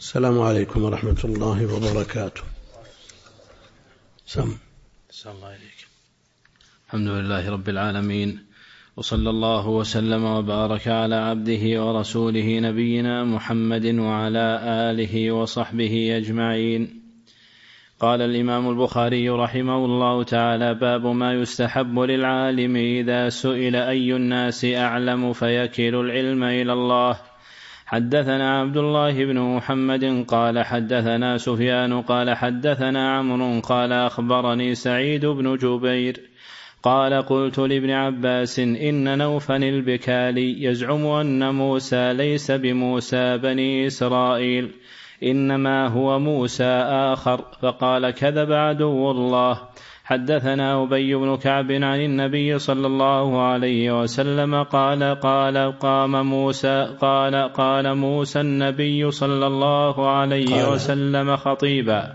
السلام عليكم ورحمة الله وبركاته. الله عليك. الحمد لله رب العالمين، وصلى الله وسلم وبارك على عبده ورسوله نبينا محمد وعلى آله وصحبه أجمعين. قال الإمام البخاري رحمه الله تعالى: باب ما يستحب للعالم إذا سئل أي الناس أعلم فيكل العلم إلى الله. حدثنا عبد الله بن محمد قال حدثنا سفيان قال حدثنا عمرو قال أخبرني سعيد بن جبير قال: قلت لابن عباس: إن نوفا البكالي يزعم أن موسى ليس بموسى بني إسرائيل، إنما هو موسى آخر. فقال: كذب عدو الله. حدثنا أبي بن كعب عن النبي صلى الله عليه وسلم قال موسى النبي صلى الله عليه وسلم خطيبا.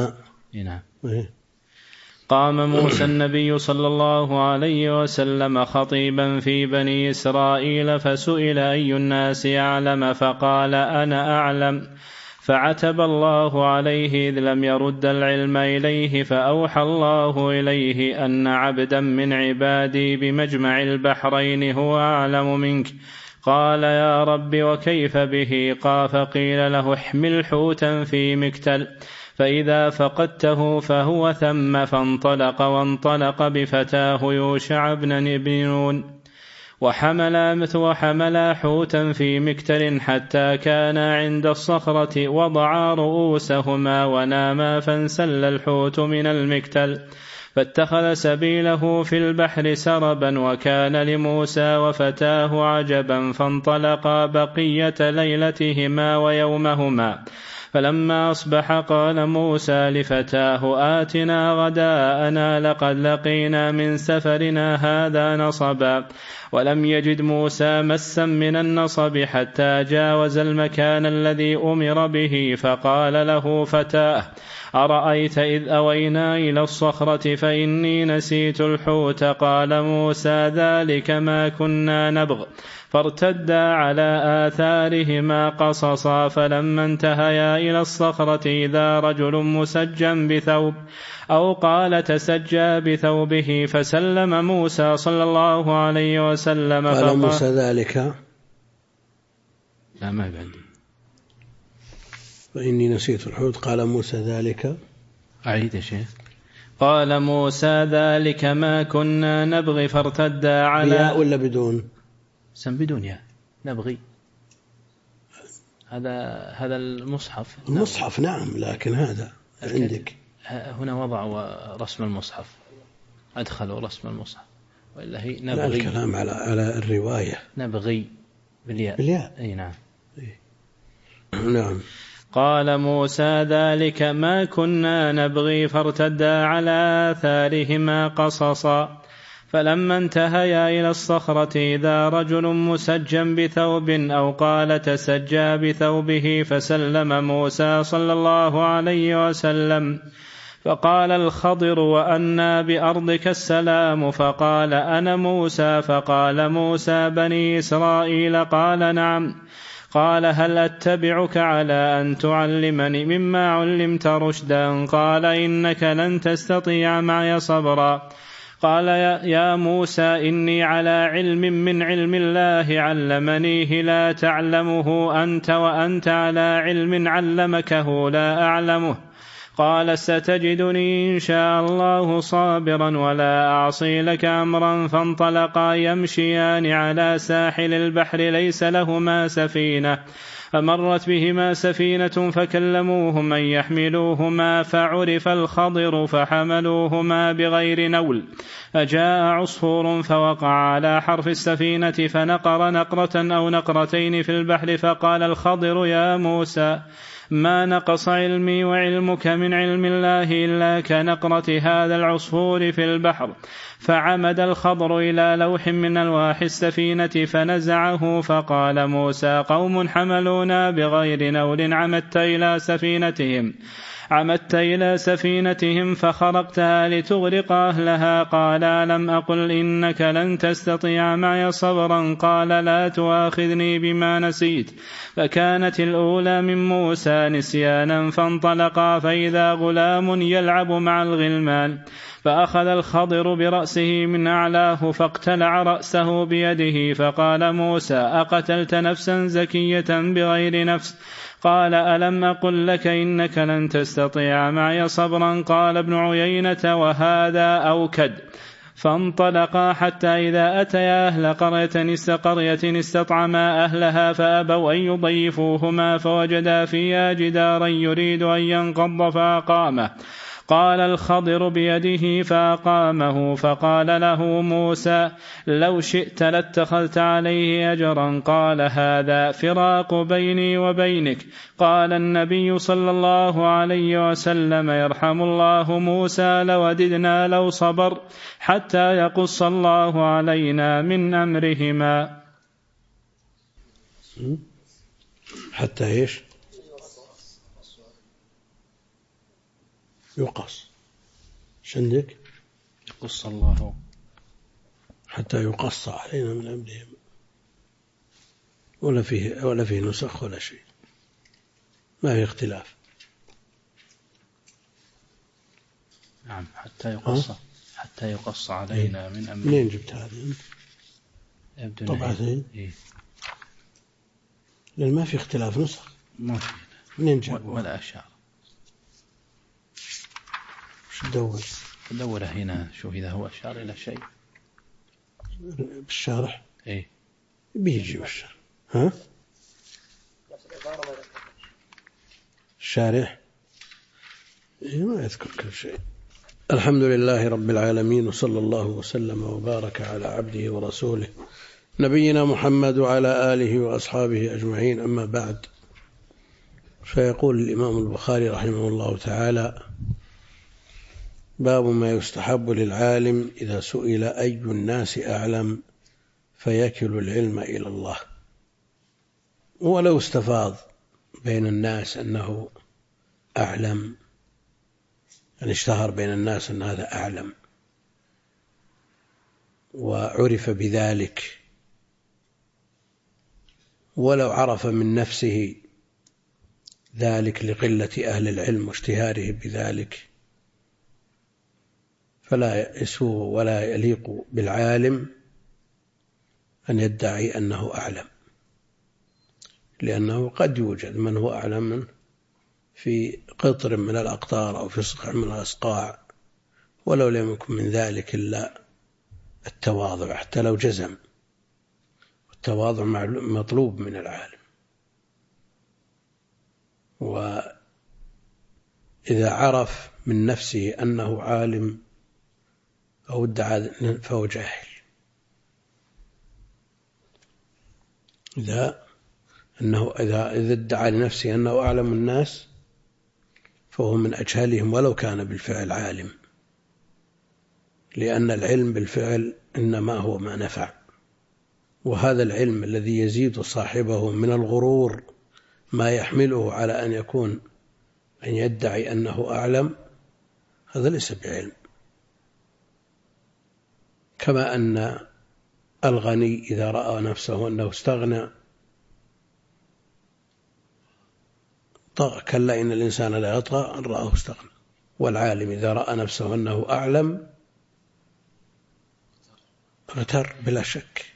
قام موسى النبي صلى الله عليه وسلم خطيبا في بني إسرائيل، فسئل أي الناس أعلم فقال: أنا أعلم. فعتب الله عليه إذ لم يرد العلم إليه، فأوحى الله إليه أن عبدا من عبادي بمجمع البحرين هو أعلم منك. قال: يا رب وكيف به؟ فقيل له: احمل حوتا في مكتل، فإذا فقدته فهو ثم. فانطلق وانطلق بفتاه يوشع بن نون، وحملا حوتا في مكتل حتى كانا عند الصخرة، وضعا رؤوسهما وناما، فانسل الحوت من المكتل، فاتخذ سبيله في البحر سربا. وكان لموسى وفتاه عجبا، فانطلقا بقية ليلتهما ويومهما. فلما أصبح قال موسى لفتاه: آتنا غداءنا لقد لقينا من سفرنا هذا نصبا. ولم يجد موسى مسا من النصب حتى جاوز المكان الذي أمر به، فقال له فتاه: أرأيت إذ أوينا إلى الصخرة فإني نسيت الحوت؟ قال موسى: ذلك ما كنا نبغ. فارتدا على آثارهما قصصا. فلما انتهيا إلى الصخرة إذا رجل مسجى بثوب، أو قال تسجى بثوبه، فسلم موسى صلى الله عليه وسلم. قال موسى ذلك، لا ما عندي، فإني نسيت الحوت. قال موسى ذلك، أعيد يا شيخ. قال موسى: ذلك ما كنا نبغي. فارتدا على ياء ولا بدون؟ بدون ياء، نبغي. هذا المصحف نعم، لكن هذا عندك هنا وضعوا رسم المصحف، أدخلوا رسم المصحف، وإلا هي نبغي. لا، الكلام على الرواية نبغي بالياء. أي نعم. نعم. قال موسى: ذلك ما كنا نبغي. فارتدا على آثارهما قصصا. فلما انتهيا إلى الصخرة إذا رجل مسجى بثوب، أو قال تسجى بثوبه، فسلم موسى صلى الله عليه وسلم. فقال الخضر: وأنى بأرضك السلام؟ فقال: أنا موسى. فقال موسى: بني إسرائيل؟ قال: نعم. قال: هل أتبعك على أن تعلمني مما علمت رشدا؟ قال: إنك لن تستطيع معي صبرا. قال: يا موسى إني على علم من علم الله علمنيه لا تعلمه أنت، وأنت على علم علمكه لا أعلمه. قال: ستجدني إن شاء الله صابرا ولا أعصي لك أمرا. فانطلقا يمشيان على ساحل البحر ليس لهما سفينة، فمرت بهما سفينة فكلموهم أن يحملوهما، فعرف الخضر فحملوهما بغير نول. فجاء عصفور فوقع على حرف السفينة فنقر نقرة أو نقرتين في البحر. فقال الخضر: يا موسى، ما نقص علمي وعلمك من علم الله إلا كنقرة هذا العصفور في البحر. فعمد الخضر إلى لوح من ألواح السفينة فنزعه. فقال موسى: قوم حملونا بغير نول عمدت إلى سفينتهم عمدت إلى سفينتهم فخرقتها لتغرق أهلها؟ قال ألم أقل إنك لن تستطيع معي صبرا؟ قال لا تؤاخذني بما نسيت. فكانت الأولى من موسى نسيانا، فانطلقا فإذا غلام يلعب مع الغلمان، فأخذ الخضر برأسه من أعلاه فاقتلع رأسه بيده، فقال موسى أقتلت نفسا زكية بغير نفس؟ قال ألم أقل لك إنك لن تستطيع معي صبرا؟ قال ابن عيينة وهذا أوكد. فانطلقا حتى إذا أتيا أهل قرية استطعما أهلها فأبوا أن يضيفوهما، فوجدا فيها جدارا يريد أن ينقض فأقامه. قال الخضر بيده فأقامه، فقال له موسى لو شئت لاتخذت عليه أجرا. قال هذا فراق بيني وبينك. قال النبي صلى الله عليه وسلم يرحم الله موسى لوددنا لو صبر حتى يقص الله علينا من أمرهما. حتى إيش؟ يقص. شندك يقص الله حتى يقص علينا من أمرهم. ولا فيه نسخ ولا شيء، ما في اختلاف. نعم حتى يقص علينا من أمرهم. منين جبت هذه طبعا؟ لأن ما في اختلاف نسخ. ما في منين جاب ولا أشعر. دور هنا شوف إذا هو أشار إلى شيء بالشارح. إيه بيجي بالشارح. ها الشارح ما يذكر كل شيء. الحمد لله رب العالمين، وصلى الله وسلم وبارك على عبده ورسوله نبينا محمد وعلى آله وأصحابه أجمعين. أما بعد، فيقول الإمام البخاري رحمه الله تعالى: باب ما يستحب للعالم إذا سئل أي الناس أعلم فيكل العلم إلى الله. ولو استفاض بين الناس أنه أعلم، يعني اشتهر بين الناس أن هذا أعلم وعرف بذلك، ولو عرف من نفسه ذلك لقلة أهل العلم واشتهاره بذلك، فلا يسوغ ولا يليق بالعالم أن يدعي أنه أعلم، لأنه قد يوجد من هو أعلم منه في قطر من الأقطار أو في صقع من الأصقاع، ولو لم يكن من ذلك إلا التواضع حتى لو جزم، والتواضع مطلوب من العالم. وإذا عرف من نفسه أنه عالم أو ادعى فهو جاهل. إذا ادعى لنفسه أنه أعلم الناس فهو من أجهلهم ولو كان بالفعل عالم، لأن العلم بالفعل إنما هو ما نفع، وهذا العلم الذي يزيد صاحبه من الغرور ما يحمله على أن يدعي أنه أعلم، هذا ليس بعلم. كما أن الغني إذا رأى نفسه أنه استغنى كلا إن الإنسان لا يطغى أن رآه استغنى. والعالم إذا رأى نفسه أنه أعلم اغتر بلا شك.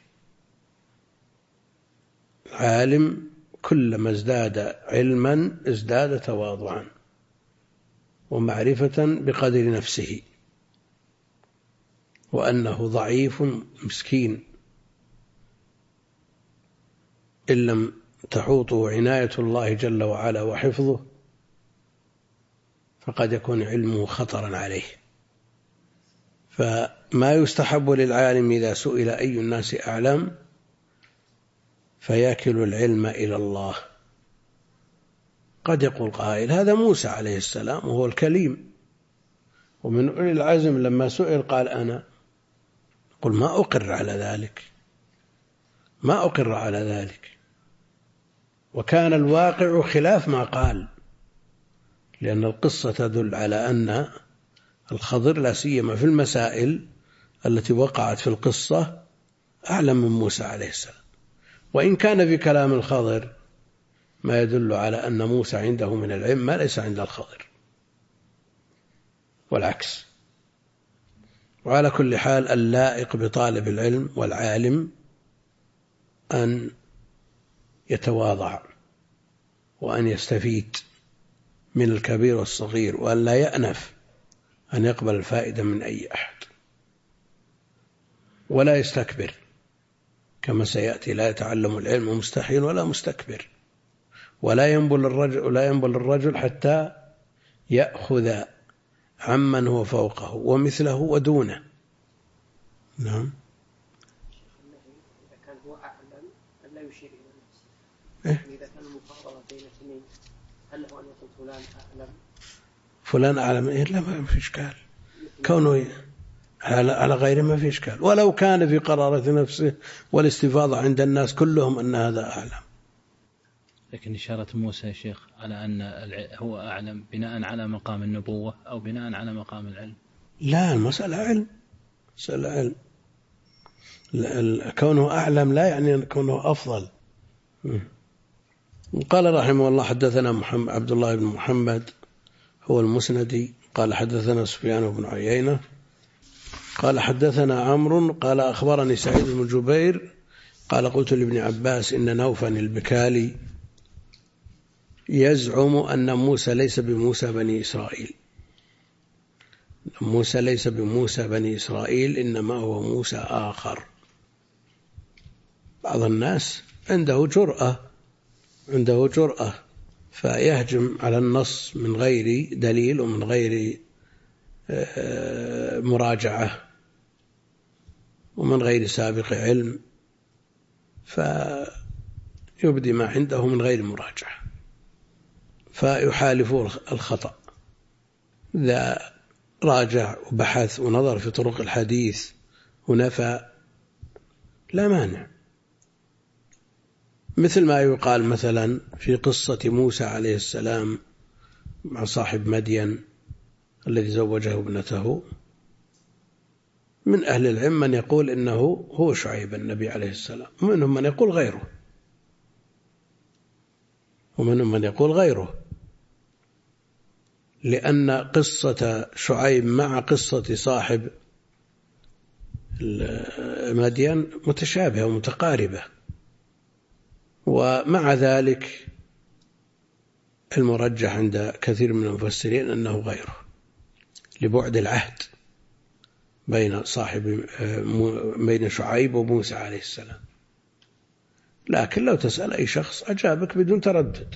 العالم كلما ازداد علما ازداد تواضعا ومعرفة بقدر نفسه، وأنه ضعيف مسكين إن لم تحوطه عناية الله جل وعلا وحفظه، فقد يكون علمه خطرا عليه. فما يستحب للعالم إذا سئل أي الناس أعلم فيأكل العلم إلى الله. قد يقول قائل هذا موسى عليه السلام وهو الكليم، ومن أولي العزم لما سئل قال أنا. قل ما أقر على ذلك، وكان الواقع خلاف ما قال، لأن القصة تدل على أن الخضر لا سيما في المسائل التي وقعت في القصة أعلم من موسى عليه السلام، وإن كان في كلام الخضر ما يدل على أن موسى عنده من العلم ما ليس عند الخضر والعكس. وعلى كل حال اللائق بطالب العلم والعالم أن يتواضع وأن يستفيد من الكبير والصغير، وأن لا يأنف أن يقبل الفائدة من أي أحد، ولا يستكبر كما سيأتي. لا يتعلم العلم مستحي ولا مستكبر، ولا ينبل الرجل حتى يأخذ عمن هو فوقه ومثله ودونه. نعم. إذا كان هو أعلم أن لا يشير إلى نفسه. إذا كان المقارنة بين اثنين هل له أن يقول فلان أعلم؟ فلان أعلم لا، ما في إشكال كونه على غيره، ما في إشكال، ولو كان في قرارة نفسه والاستفاضة عند الناس كلهم أن هذا أعلم. لكن إشارة موسى يا شيخ على أن هو أعلم بناء على مقام النبوة أو بناء على مقام العلم؟ لا، المسألة علم، مسألة علم. كونه أعلم لا يعني أن كونه أفضل. قال رحمه الله حدثنا عبد الله بن محمد هو المسندي قال حدثنا سفيان بن عيينة قال حدثنا عمرو قال أخبرني سعيد بن جبير قال قلت لابن عباس إن نوفا البكالي يزعم أن موسى ليس بموسى بني إسرائيل. موسى ليس بموسى بني إسرائيل، إنما هو موسى آخر. بعض الناس عنده جرأة فيهجم على النص من غير دليل ومن غير مراجعة ومن غير سابق علم، فيبدي ما عنده من غير مراجعة فيحالف الخطأ. إذا راجع وبحث ونظر في طرق الحديث ونفى لا مانع، مثل ما يقال مثلا في قصة موسى عليه السلام مع صاحب مدين الذي زوجه ابنته. من أهل العلم من يقول إنه هو شعيب النبي عليه السلام، ومنهم من يقول غيره، لأن قصة شعيب مع قصة صاحب مدين متشابهة ومتقاربة، ومع ذلك المرجح عند كثير من المفسرين أنه غيره لبعد العهد بين شعيب وموسى عليه السلام. لكن لو تسأل أي شخص أجابك بدون تردد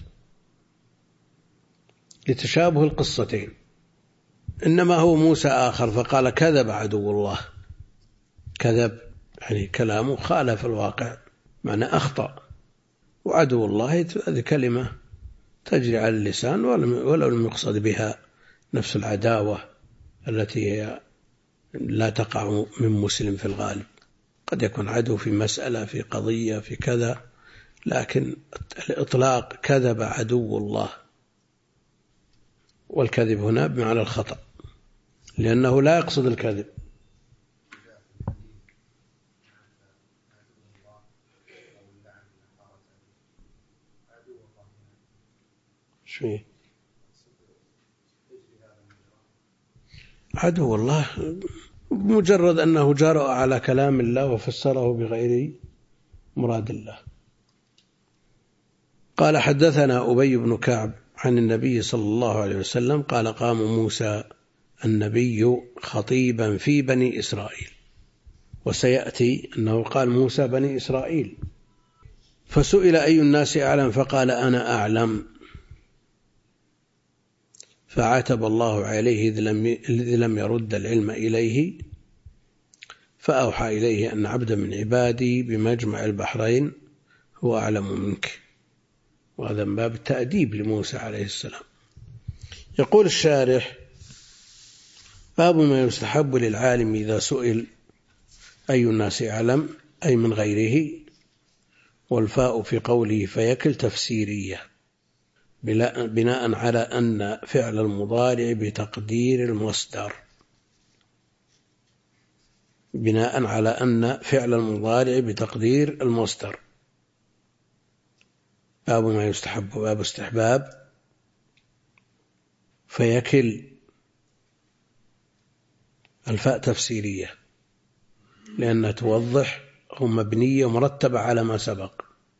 لتشابه القصتين. إنما هو موسى آخر فقال كذب عدو الله، كذب يعني كلامه خالف الواقع، معنى أخطأ. وعدو الله هذه كلمة تجري على اللسان ولو لم يقصد بها نفس العداوة التي هي لا تقع من مسلم في الغالب. قد يكون عدو في مسألة في قضية في كذا، لكن الإطلاق كذب عدو الله، والكذب هنا بمعنى الخطأ لأنه لا يقصد الكذب. شوي عدو الله بمجرد أنه جرأ على كلام الله وفسره بغير مراد الله. قال حدثنا أبي بن كعب عن النبي صلى الله عليه وسلم قال قام موسى النبي خطيبا في بني إسرائيل، وسيأتي أنه قال موسى بني إسرائيل، فسئل أي الناس أعلم فقال أنا أعلم، فعاتب الله عليه إذ لم يرد العلم إليه، فأوحى إليه أن عبدا من عبادي بمجمع البحرين هو أعلم منك. وهذا من باب التأديب لموسى عليه السلام. يقول الشارح باب ما يستحب للعالم إذا سئل أي الناس أعلم أي من غيره، والفاء في قوله فيكل تفسيرية بناء على أن فعل المضارع بتقدير المصدر، بناء على أن فعل المضارع بتقدير المصدر. باب ما يستحب، باب استحباب. فيكل الفاء تفسيرية لأنها توضح مبنية مرتبة على ما سبق،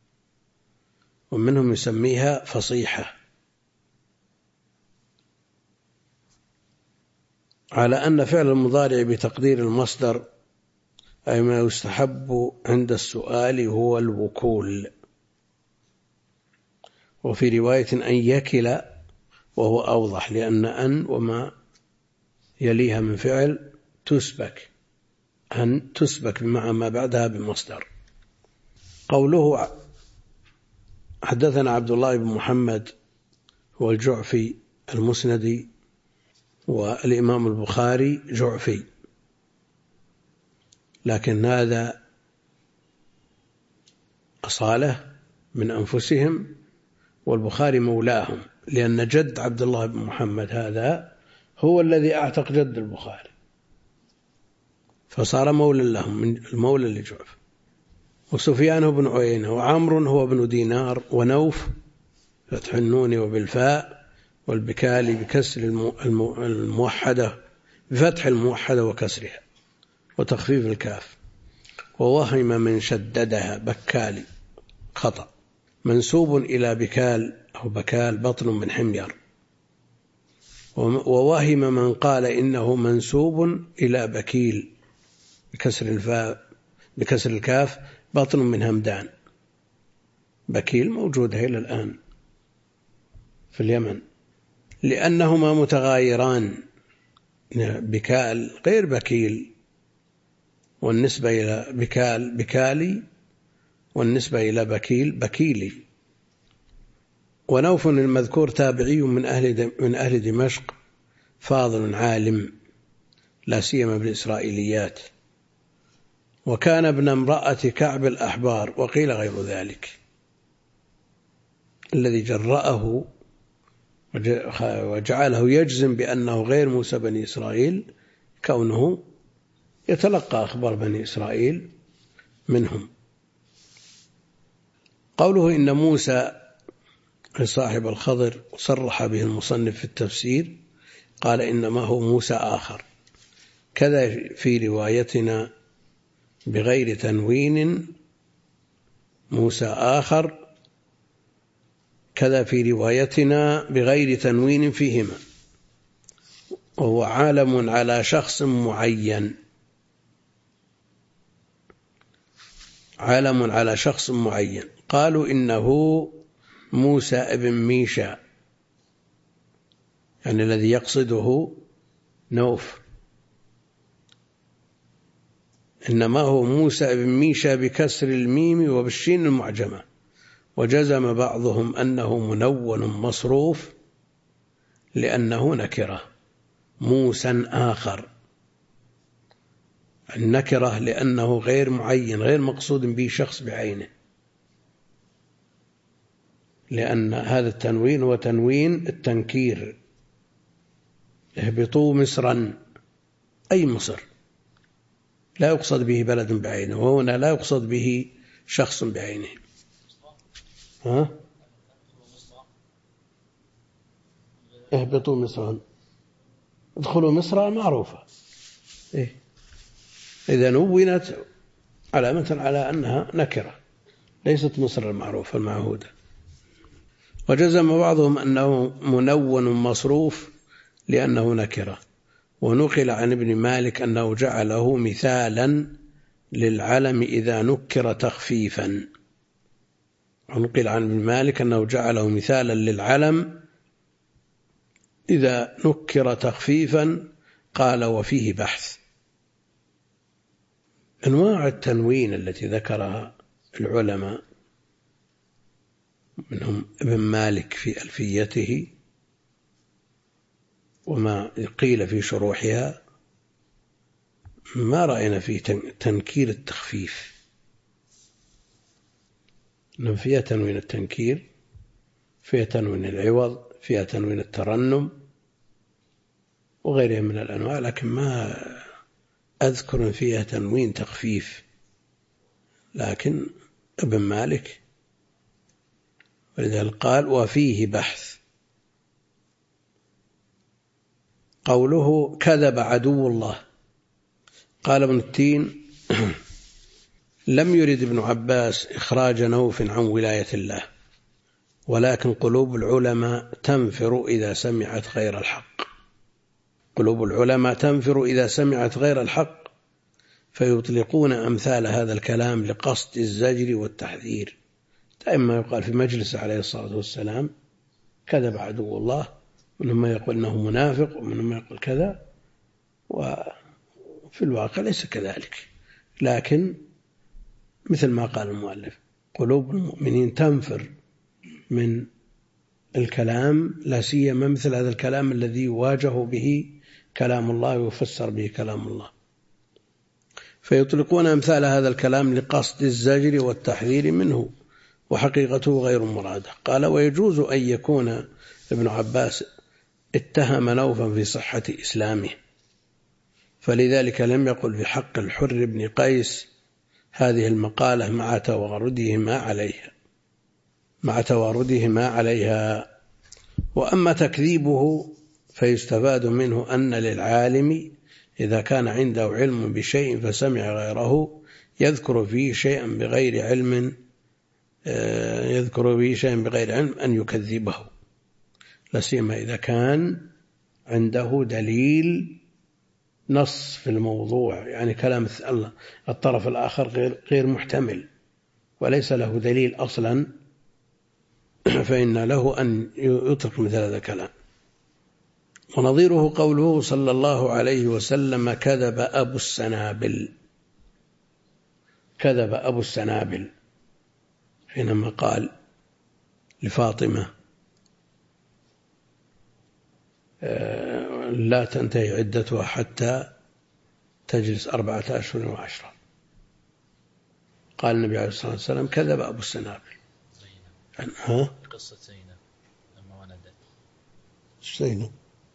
ومنهم يسميها فصيحة، على أن فعل المضارع بتقدير المصدر أي ما يستحب عند السؤال هو الوكول. وفي رواية أن يكل، وهو أوضح لأن أن وما يليها من فعل تسبك، أن تسبك بمعنى ما بعدها بمصدر. قوله حدثنا عبد الله بن محمد هو الجعفي المسندي، والإمام البخاري جعفي، لكن هذا أصالة من أنفسهم، والبخاري مولاهم، لأن جد عبد الله بن محمد هذا هو الذي أعتق جد البخاري، فصار مولا لهم من المولى لجعفة. وسفيان بن عيينة، وعمر هو بن دينار، ونوف فتح النون وبالفاء، والبكالي بكسر الموحدة بفتح الموحدة وكسرها وتخفيف الكاف. ووهم من شددها بكالي خطأ، منسوب إلى بكال أو بكال بطن من حمير. ووهم من قال إنه منسوب إلى بكيل بكسر الفاء بكسر الكاف بطن من همدان. بكيل موجودة إلى الآن في اليمن، لأنهما متغايران، بكال غير بكيل، والنسبة إلى بكال بكالي، والنسبة إلى بكيل بكيلي. ونوف المذكور تابعي من أهل دمشق، فاضل عالم لا سيما بالإسرائيليات، وكان ابن امرأة كعب الأحبار، وقيل غير ذلك. الذي جرأه وجعله يجزم بأنه غير موسى بني إسرائيل كونه يتلقى أخبار بني إسرائيل منهم. قوله إن موسى صاحب الخضر صرح به المصنف في التفسير، قال إنما هو موسى آخر، كذا في روايتنا بغير تنوين موسى آخر، كذا في روايتنا بغير تنوين فيهما، وهو عالم على شخص معين، عالم على شخص معين. قالوا إنه موسى ابن ميشا، يعني الذي يقصده نوف، إنما هو موسى ابن ميشا بكسر الميم وبالشين المعجمة. وجزم بعضهم أنه منون مصروف لأنه نكرة، موسى آخر، النكرة لأنه غير معين، غير مقصود به شخص بعينه، لأن هذا التنوين هو تنوين التنكير. اهبطوا مصرا أي مصر، لا يقصد به بلد بعينه، وهنا لا يقصد به شخص بعينه. اهبطوا مصرا، ادخلوا مصر معروفة، إذا نونت علامة على أنها نكرة، ليست مصر المعروفة المعهودة. وجزم بعضهم أنه منون مصروف لأنه نكرة. ونقل عن ابن مالك أنه جعله مثالا للعلم إذا نكر تخفيفا. ونقل عن ابن مالك أنه جعله مثالا للعلم إذا نكر تخفيفا. قال وفيه بحث. أنواع التنوين التي ذكرها العلماء منهم ابن مالك في ألفيته وما قيل في شروحها، ما رأينا في تنكير التخفيف، إنما فيها تنوين التنكير فيها تنوين العوض، فيها تنوين الترنم وغيرها من الأنواع، لكن ما أذكر فيها تنوين تخفيف. لكن ابن مالك ولذلك قال وفيه بحث. قوله كذب عدو الله، قال ابن التين لم يرد ابن عباس إخراج نوف عن ولاية الله، ولكن قلوب العلماء تنفر إذا سمعت غير الحق. قلوب العلماء تنفر إذا سمعت غير الحق، فيطلقون أمثال هذا الكلام لقصد الزجر والتحذير. دائما يقال في مجلس عليه الصلاة والسلام كذب عدو الله، منهم من يقول إنه منافق ومنهم من يقول كذا، وفي الواقع ليس كذلك. لكن مثل ما قال المؤلف قلوب المؤمنين تنفر من الكلام، لا سيما مثل هذا الكلام الذي يواجه به كلام الله ويفسر به كلام الله، فيطلقون أمثال هذا الكلام لقصد الزجر والتحذير منه، وحقيقته غير مرادة. قال ويجوز أن يكون ابن عباس اتهم نوفا في صحة إسلامه، فلذلك لم يقل في حق الحر بن قيس هذه المقالة مع توردهما عليها. وأما تكذيبه فيستفاد منه أن للعالم إذا كان عنده علم بشيء فسمع غيره يذكر فيه شيئا بغير علم أن يكذبه، لا سيما إذا كان عنده دليل نص في الموضوع، يعني كلام الطرف الآخر غير محتمل وليس له دليل أصلا، فإن له أن يطلق مثل هذا الكلام. ونظيره قوله صلى الله عليه وسلم كذب أبو السنابل حينما قال لفاطمة لا تنتهي عدتها حتى تجلس 4 أشهر و10. قال النبي عليه الصلاة والسلام كذب أبو السنابل. قصة زينب لما ولدت. زينب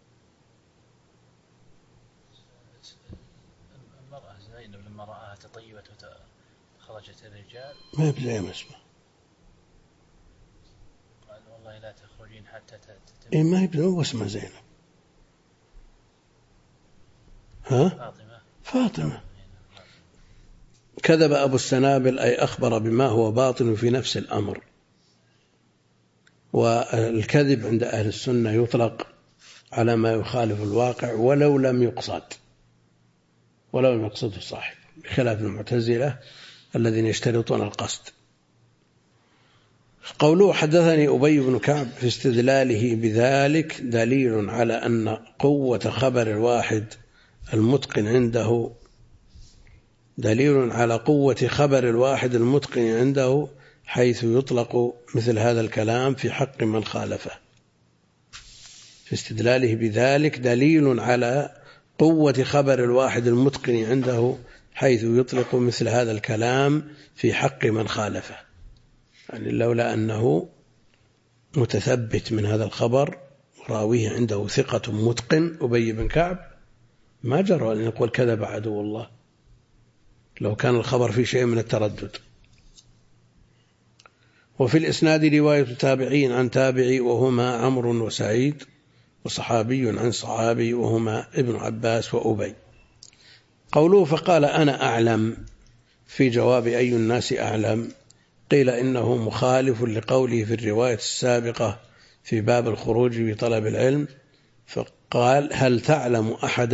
المرأة زينب لما رآها تطيبت وخرجت الرجال ما يبدأ ما اسمه، قال والله لا تخرجين حتى إيه ما يبدأ واسمه زينب. فاطمة. كذب أبو السنابل أي أخبر بما هو باطن في نفس الأمر. والكذب عند أهل السنة يطلق على ما يخالف الواقع ولو لم يقصده صاحب، بخلاف المعتزلة الذين يشترطون القصد. قوله حدثني أبي بن كعب في استدلاله بذلك دليل على أن قوة خبر الواحد المتقن عنده حيث يطلق مثل هذا الكلام في حق من خالفه. في استدلاله بذلك دليل على قوة خبر الواحد المتقن عنده حيث يطلق مثل هذا الكلام في حق من خالفه، يعني لولا أنه متثبت من هذا الخبر راويه عنده ثقة متقن أبي بن كعب ما جرى أن يقول كذب عدو الله لو كان الخبر في شيء من التردد. وفي الإسناد رواية تابعين عن تابعي وهما عمرو وسعيد، وصحابي عن صحابي وهما ابن عباس وأبي. قوله فقال أنا أعلم في جواب أي الناس أعلم، قيل إنه مخالف لقوله في الرواية السابقة في باب الخروج بطلب العلم، فقال هل تعلم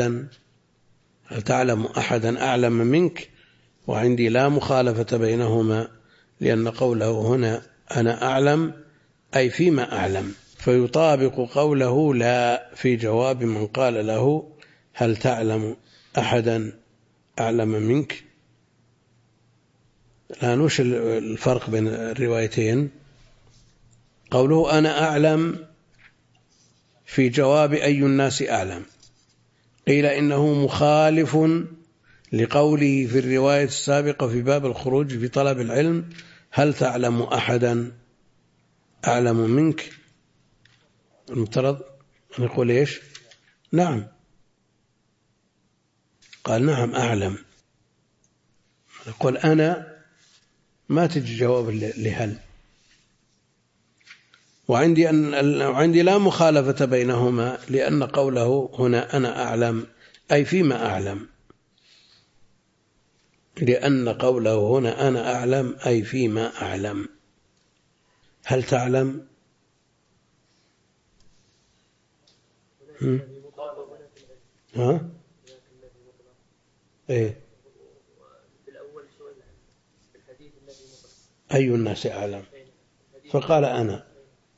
أحدا أعلم منك، وعندي لا مخالفة بينهما، لأن قوله هنا أنا أعلم أي فيما أعلم، فيطابق قوله لا في جواب من قال له هل تعلم أحدا أعلم منك. الآن وش الفرق بين الروايتين؟ قوله أنا أعلم في جواب أي الناس أعلم، قيل إنه مخالف لقوله في الرواية السابقة في باب الخروج في طلب العلم هل تعلم أحدا أعلم منك، المفترض أن يقول إيش؟ نعم. قال نعم أعلم. يقول أنا ما تجي جواب لهل. وعندي لا مخالفة بينهما، لأن قوله هنا أنا أعلم أي فيما أعلم، لأن قوله هنا أنا أعلم أي فيما أعلم. هل تعلم؟ ها؟ إيه؟ أي الناس أعلم؟ فقال أنا.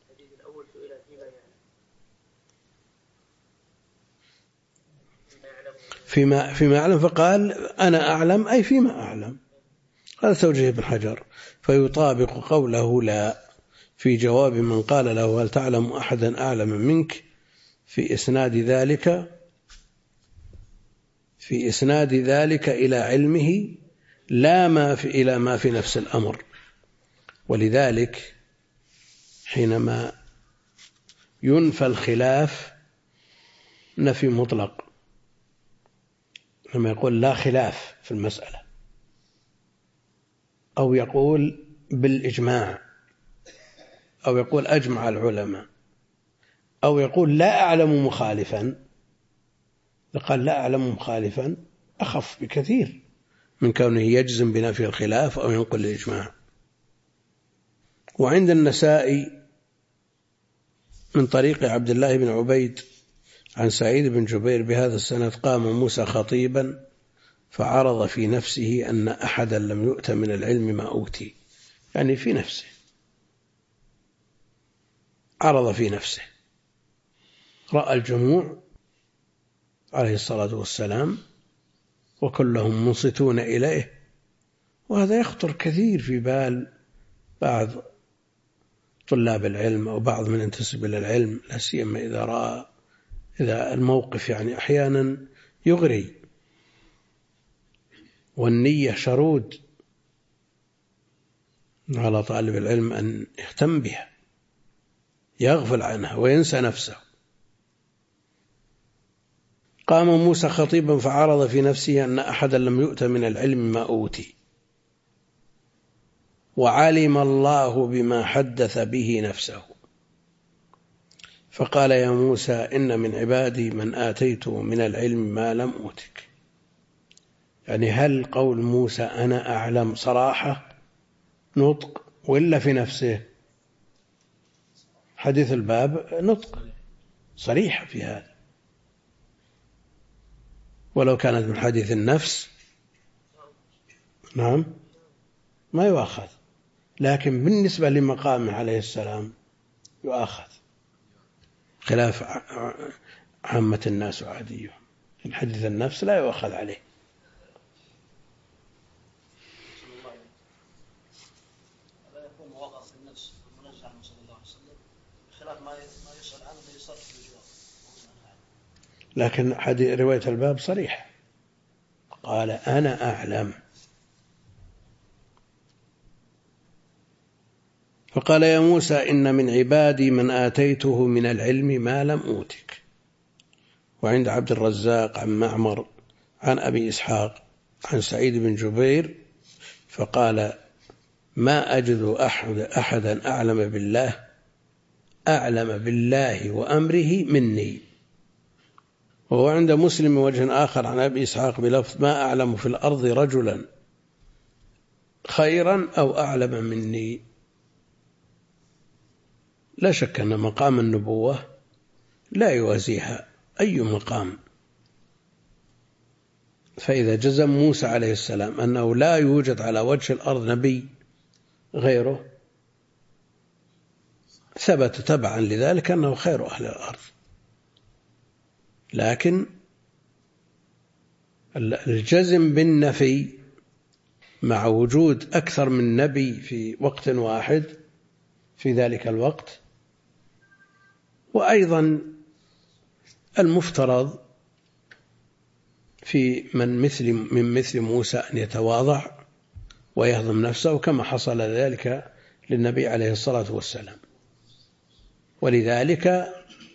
فيما أعلم، فقال أنا أعلم أي فيما أعلم. هذا توجيه ابن حجر، فيطابق قوله لا في جواب من قال له هل تعلم أحدا أعلم منك في إسناد ذلك إلى علمه، لا إلى ما في نفس الأمر. ولذلك حينما ينفى الخلاف نفي مطلق، لما يقول لا خلاف في المسألة، أو يقول بالإجماع، أو يقول أجمع العلماء، أو يقول لا أعلم مخالفا، قال لا أعلم مخالفا أخف بكثير من كونه يجزم بنفي الخلاف أو ينقل الإجماع. وعند النسائي من طريق عبد الله بن عبيد عن سعيد بن جبير بهذا السند قام موسى خطيبا فعرض في نفسه أن أحدا لم يؤت من العلم ما أوتي، يعني في نفسه عرض في نفسه، رأى الجموع عليه الصلاة والسلام وكلهم منصتون إليه، وهذا يخطر كثير في بال بعض طلاب العلم أو بعض من ينتسب إلى العلم، لا سيما إذا رأى الموقف يعني أحيانا يغري والنية شرود، على طالب العلم أن يهتم بها، يغفل عنها وينسى نفسه. قام موسى خطيبا فعرض في نفسه أن أحدا لم يؤت من العلم ما أوتي، وعلم الله بما حدث به نفسه، فقال يا موسى إن من عبادي من آتيته من العلم ما لم أوتك. يعني هل قول موسى أنا أعلم صراحة نطق وإلا في نفسه؟ حديث الباب نطق صريح في هذا، ولو كانت من حديث النفس نعم ما يؤاخذ، لكن بالنسبة لمقامه عليه السلام يؤاخذ، خلاف عامة الناس وعاديهم. من حديث النفس لا يؤاخذ عليه. لكن رواية الباب صريح، قال أنا أعلم. فقال يا موسى إن من عبادي من آتيته من العلم ما لم أوتك. وعند عبد الرزاق عن معمر عن أبي إسحاق عن سعيد بن جبير فقال ما أجد أحدا أعلم بالله وأمره مني. وهو عند مسلم وجه آخر عن أبي إسحاق بلفظ ما أعلم في الأرض رجلا خيرا أو أعلم مني. لا شك أن مقام النبوة لا يوازيها أي مقام، فإذا جزم موسى عليه السلام أنه لا يوجد على وجه الأرض نبي غيره ثبت تبعا لذلك أنه خير أهل الأرض. لكن الجزم بالنفي مع وجود أكثر من نبي في وقت واحد في ذلك الوقت، وأيضا المفترض في من مثل موسى أن يتواضع ويهضم نفسه كما حصل ذلك للنبي عليه الصلاة والسلام. ولذلك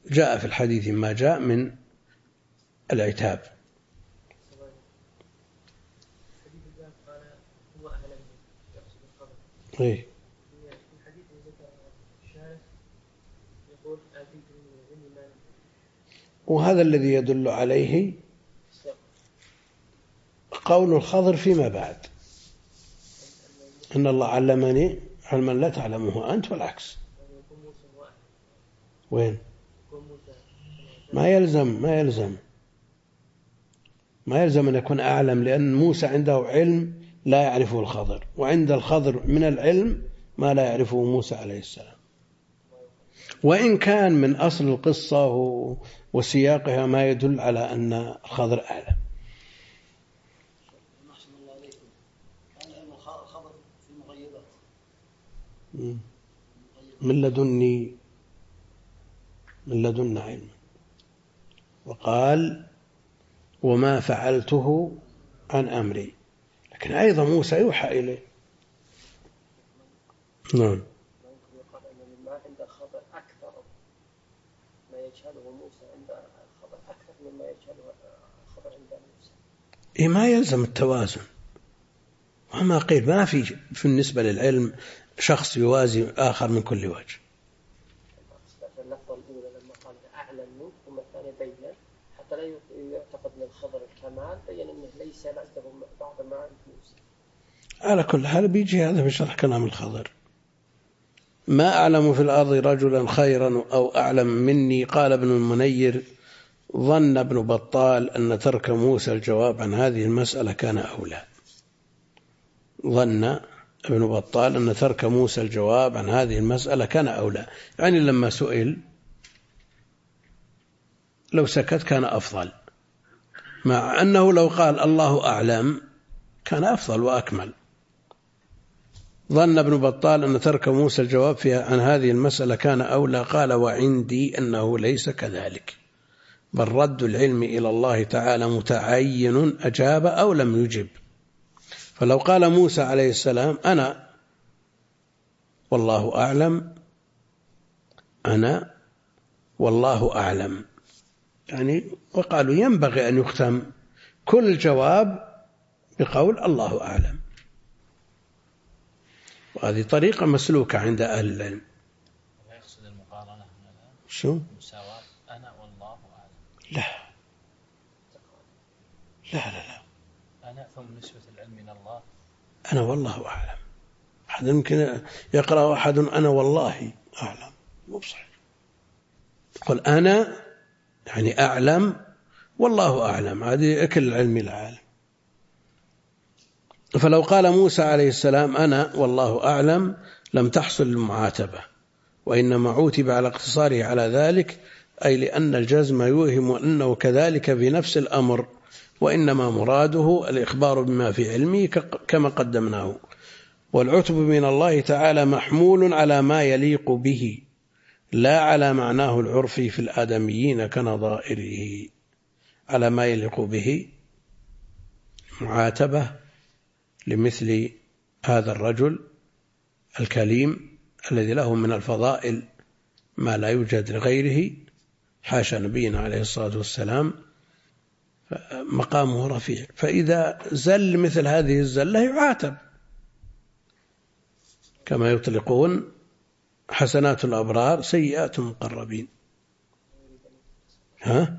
جاء في الحديث ما جاء من العتاب. إيه؟ وهذا الذي يدل عليه قول الخضر فيما بعد إن الله علمني علما لا تعلمه أنت، والعكس. وين؟ ما يلزم أن يكون أعلم، لأن موسى عنده علم لا يعرفه الخضر، وعند الخضر من العلم ما لا يعرفه موسى عليه السلام، وإن كان من أصل القصة وسياقها ما يدل على أن الخضر أعلم. من لدن علم. وقال وما فعلته عن أمري، لكن أيضا موسى يوحى إليه. نعم. ما عند الخبر أكثر ما يجهله موسى، عند الخبر أكثر مما يجهله الخبر عند موسى. إيه، ما يلزم التوازن. وما قيل ما في النسبة للعلم شخص يوازي آخر من كل وجه. اللفظة الأولى لما قال أعلم منه، ثم الثانية بين حتى لا يعتقد من الخبر الكمال، بين أنه ليس عنده بعض ما عند موسى. على كل حال بيجي هذا في شرح كلام الخضر. ما أعلم في الأرض رجلا خيرا أو أعلم مني. قال ابن المنير ظن ابن بطال أن ترك موسى الجواب عن هذه المسألة كان أولى. ظن ابن بطال أن ترك موسى الجواب عن هذه المسألة كان أولى، يعني لما سئل لو سكت كان أفضل، مع أنه لو قال الله أعلم كان أفضل وأكمل. ظن ابن بطال أن ترك موسى الجواب عن هذه المسألة كان أولى. قال وعندي أنه ليس كذلك، بل رد العلم إلى الله تعالى متعين أجاب أو لم يجب. فلو قال موسى عليه السلام أنا والله أعلم، أنا والله أعلم، يعني وقالوا ينبغي أن يختم كل جواب بقول الله أعلم، وهذه طريقة مسلوكة عند أهل العلم. لا يقصد المقارنة شو؟ مساواة أنا والله أعلم. لا أنا ثم نسبة العلم من الله. أنا والله أعلم. أحد يمكن يقرأ أحد أنا والله أعلم، مو بصحيح. قل أنا يعني أعلم والله أعلم، هذه أكل العلم العالم. فلو قال موسى عليه السلام أنا والله أعلم لم تحصل المعاتبة، وإنما عوتب على اقتصاره على ذلك، أي لأن الجزم يوهم أنه كذلك في نفس الأمر، وإنما مراده الإخبار بما في علمه كما قدمناه. والعتب من الله تعالى محمول على ما يليق به، لا على معناه العرفي في الآدميين كنظائره. على ما يليق به معاتبة لمثل هذا الرجل الكليم الذي له من الفضائل ما لا يوجد لغيره، حاشا نبينا عليه الصلاة والسلام، مقامه رفيع. فإذا زل مثل هذه الزلة يعاتب، كما يطلقون حسنات الأبرار سيئات المقربين. ها؟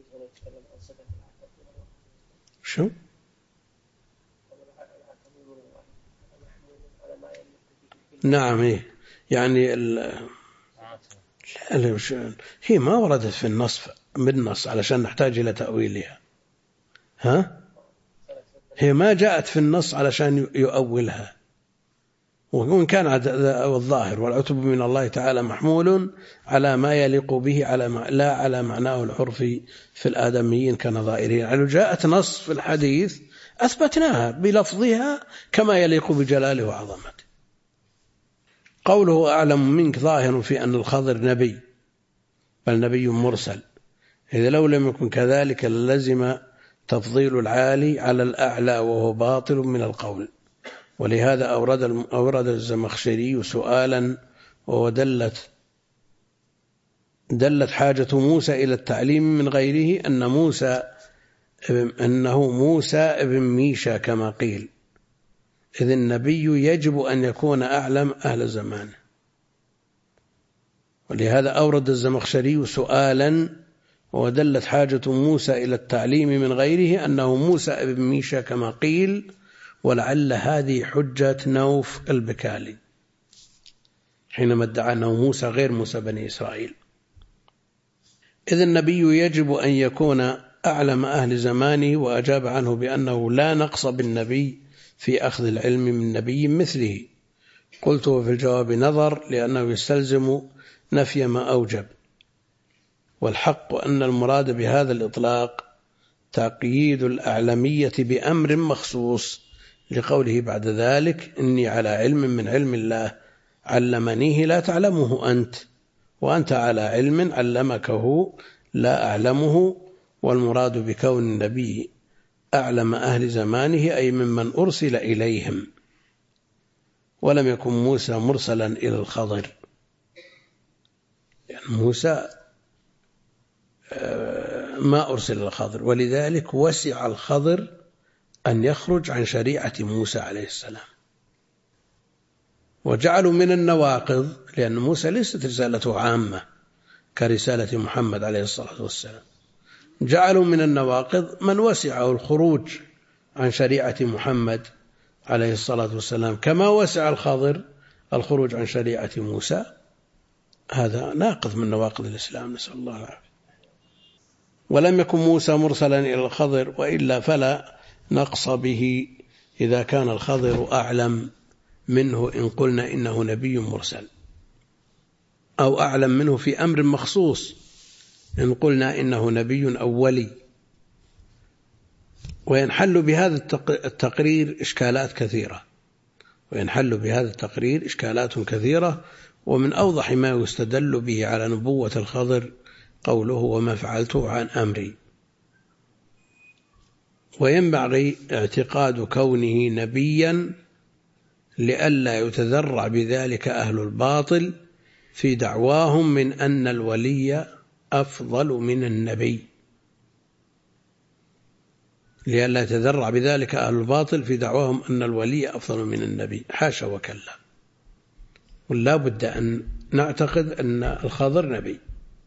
شو؟ نعم، إيه يعني هي ما وردت في النص بالنص علشان نحتاج إلى تأويلها. ها؟ هي ما جاءت في النص علشان يؤولها، وإن كان الظاهر والعتب من الله تعالى محمول على ما يليق به لا على معناه العرفي في الآدميين كنظائره. يعني جاءت نص في الحديث أثبتناها بلفظها كما يليق بجلاله وعظمته. قوله أعلم منك ظاهر في أن الخضر نبي، بل نبي مرسل، إذا لو لم يكن كذلك للزم تفضيل العالي على الأعلى، وهو باطل من القول. ولهذا أورد الزمخشري سؤالا، وهو دلت حاجة موسى إلى التعليم من غيره أنه موسى ابن ميشا كما قيل، إذ النبي يجب أن يكون أعلم أهل زمانه. ولهذا أورد الزمخشري سؤالا: ودلت حاجة موسى إلى التعليم من غيره أنه موسى ابن ميشا كما قيل، ولعل هذه حجة نوف البكالي حينما ادعى أنه موسى غير موسى بني إسرائيل. إذ النبي يجب أن يكون أعلم أهل زمانه، وأجاب عنه بأنه لا نقص بالنبي في أخذ العلم من نبي مثله. قلت وفي الجواب نظر، لأنه يستلزم نفي ما أوجب، والحق أن المراد بهذا الإطلاق تقييد الأعلمية بأمر مخصوص، لقوله بعد ذلك: إني على علم من علم الله علمنيه لا تعلمه أنت، وأنت على علم علمكه لا أعلمه. والمراد بكون النبي أعلم أهل زمانه أي ممن أرسل إليهم، ولم يكن موسى مرسلا إلى الخضر، يعني موسى ما أرسل إلى الخضر، ولذلك وسع الخضر أن يخرج عن شريعة موسى عليه السلام. وجعلوا من النواقض، لأن موسى ليست رسالته عامة كرسالة محمد عليه الصلاة والسلام، جعلوا من النواقض من وسعه الخروج عن شريعة محمد عليه الصلاة والسلام، كما وسع الخضر الخروج عن شريعة موسى. هذا ناقض من نواقض الإسلام، نسأل الله العافية. ولم يكن موسى مرسلا إلى الخضر، وإلا فلا نقص به إذا كان الخضر أعلم منه إن قلنا إنه نبي مرسل، أو أعلم منه في أمر مخصوص إن قلنا إنه نبي أولي. وينحل بهذا التقرير إشكالات كثيرة، ومن أوضح ما يستدل به على نبوة الخضر قوله: وما فعلته عن أمري. وينبغي اعتقاد كونه نبيا لئلا يتذرع بذلك أهل الباطل في دعواهم من أن الولي أفضل من النبي، لئلا يتذرع بذلك أهل الباطل في دعواهم أن الولي أفضل من النبي، حاشا وكلا. ولا بد أن نعتقد أن الخضر نبي.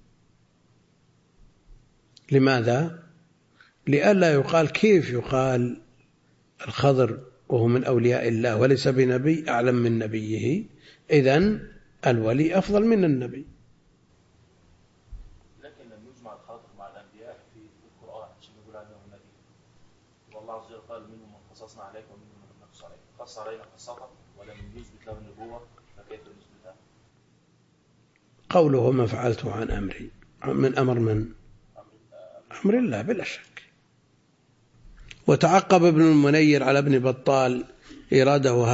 لماذا؟ لئلا يقال: كيف يقال الخضر وهو من أولياء الله وليس بنبي أعلم من نبيه، إذن الولي أفضل من النبي. لكن لم يجمع الخاطر مع الأنبياء في القرآن عشان يقول عنه النبي، والله عز وجل قال: منهم من قصصنا عليك ومنهم من نقص عليك، قص علينا قصته ولم يثبت له النبوة، فكيف نثبتها؟ قوله: وما فعلته عن أمري، من أمر من؟ أمر الله بلا شك. وتعقب ابن المنير على ابن بطال إراده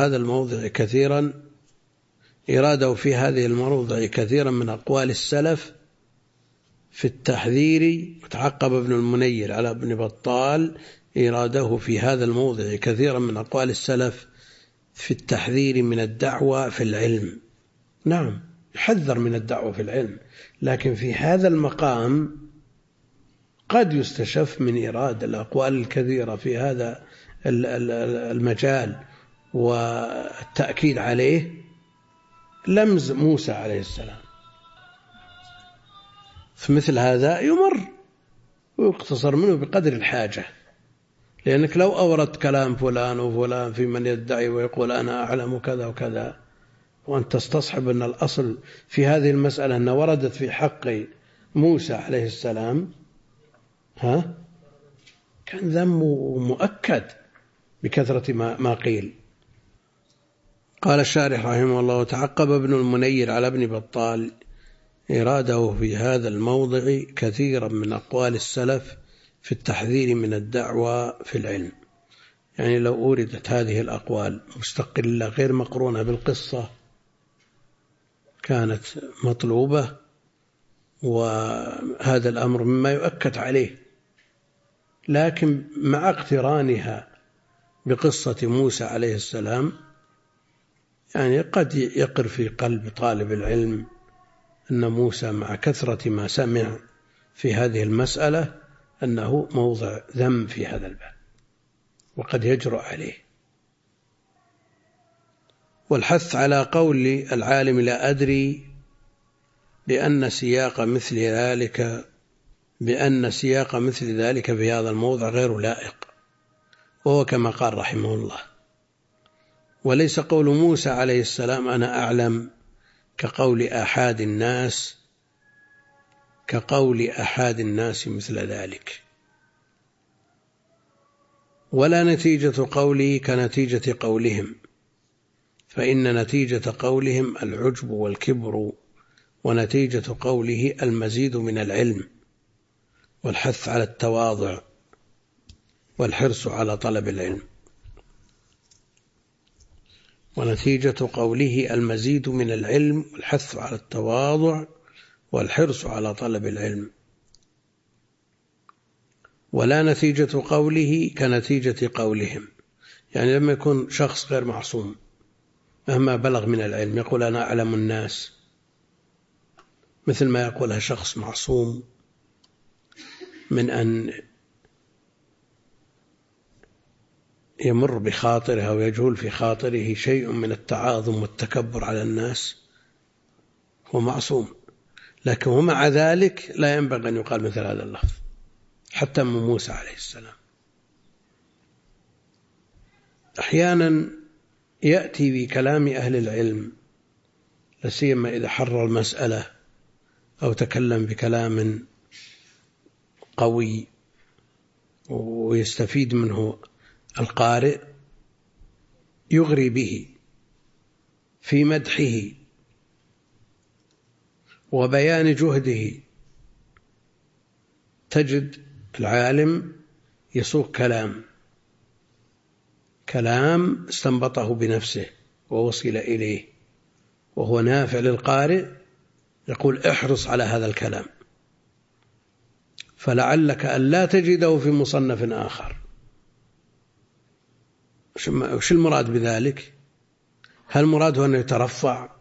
في هذه الموضع كثيرا من أقوال السلف في التحذير. وتعقب ابن المنير على ابن بطال إراده في هذا الموضع كثيرا من أقوال السلف في التحذير من الدعوة في العلم. نعم، يحذر من الدعوة في العلم، لكن في هذا المقام قد يستشف من إرادة الأقوال الكثيرة في هذا المجال والتأكيد عليه لمز موسى عليه السلام. فمثل هذا يمر ويقتصر منه بقدر الحاجة، لأنك لو أوردت كلام فلان وفلان في من يدعي ويقول أنا أعلم كذا وكذا، وأن تستصحب أن الأصل في هذه المسألة أن وردت في حق موسى عليه السلام، كان ذم مؤكد بكثرة ما قيل. قال الشارح رحمه الله: وتعقب ابن المنير على ابن بطال إراده في هذا الموضع كثيرا من أقوال السلف في التحذير من الدعوة في العلم. يعني لو أوردت هذه الأقوال مستقلة غير مقرونة بالقصة كانت مطلوبة، وهذا الأمر مما يؤكد عليه، لكن مع اقترانها بقصة موسى عليه السلام يعني قد يقر في قلب طالب العلم أن موسى مع كثرة ما سمع في هذه المسألة أنه موضع ذم في هذا الباب وقد يجرؤ عليه. والحث على قول العالم لا أدري بأن سياق مثل ذلك في هذا الموضع غير لائق، وهو كما قال رحمه الله. وليس قول موسى عليه السلام أنا أعلم كقول أحد الناس مثل ذلك، ولا نتيجة قوله كنتيجة قولهم، فإن نتيجة قولهم العجب والكبر، ونتيجة قوله المزيد من العلم والحث على التواضع والحرص على طلب العلم. ونتيجة قوله المزيد من العلم والحث على التواضع والحرص على طلب العلم. ولا نتيجة قوله كنتيجة قولهم، يعني لما يكون شخص غير معصوم مهما بلغ من العلم يقول أنا أعلم الناس، مثل ما يقولها شخص معصوم من أن يمر بخاطره أو يجول في خاطره شيء من التعاظم والتكبر على الناس، هو معصوم، لكن ومع ذلك لا ينبغي أن يقال مثل هذا اللفظ حتى من موسى عليه السلام. أحيانا يأتي بكلام أهل العلم لا سيما إذا حرر المسألة أو تكلم بكلام قوي ويستفيد منه القارئ، يغري به في مدحه وبيان جهده. تجد العالم يسوق كلام استنبطه بنفسه ووصل إليه وهو نافع للقارئ، يقول احرص على هذا الكلام، فلعلك أن لا تجده في مصنف آخر. وش المراد بذلك؟ هل المراد أنه يترفع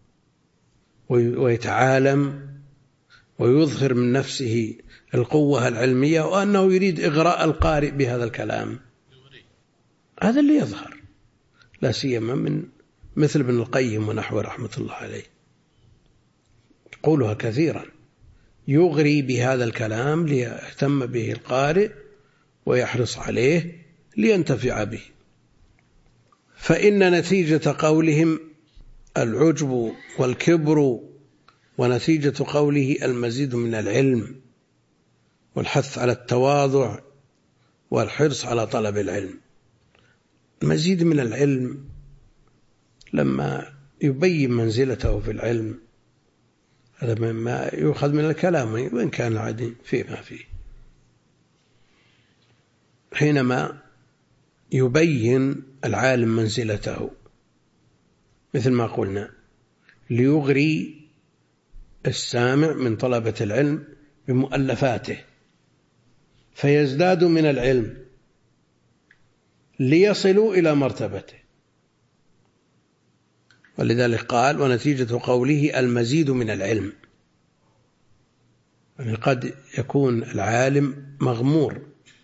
ويتعالم ويظهر من نفسه القوة العلمية، وأنه يريد إغراء القارئ بهذا الكلام؟ هذا اللي يظهر، لا سيما من مثل ابن القيم ونحوه رحمة الله عليه، يقولها كثيرا، يغري بهذا الكلام ليهتم به القارئ ويحرص عليه لينتفع به. فإن نتيجة قولهم العجب والكبر، ونتيجة قوله المزيد من العلم والحث على التواضع والحرص على طلب العلم. المزيد من العلم لما يبين منزلته في العلم، هذا مما يؤخذ من الكلام وإن كان عادي فيما فيه. حينما يبين العالم منزلته مثل ما قلنا ليغري السامع من طلبة العلم بمؤلفاته فيزداد من العلم ليصلوا إلى مرتبته. ولذلك قال ونتيجة قوله المزيد من العلم، يعني قد يكون العالم مغمور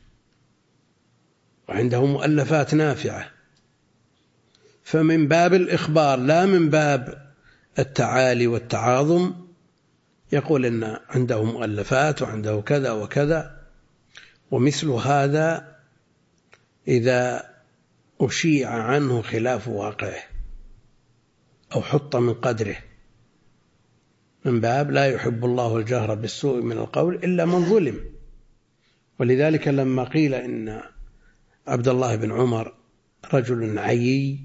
وعنده مؤلفات نافعة، فمن باب الإخبار لا من باب التعالي والتعاظم يقول إن عنده مؤلفات وعنده كذا وكذا. ومثل هذا إذا أشيع عنه خلاف واقعه أو حط من قدره، من باب لا يحب الله الجهر بالسوء من القول إلا من ظلم. ولذلك لما قيل إن عبد الله بن عمر رجل عيي،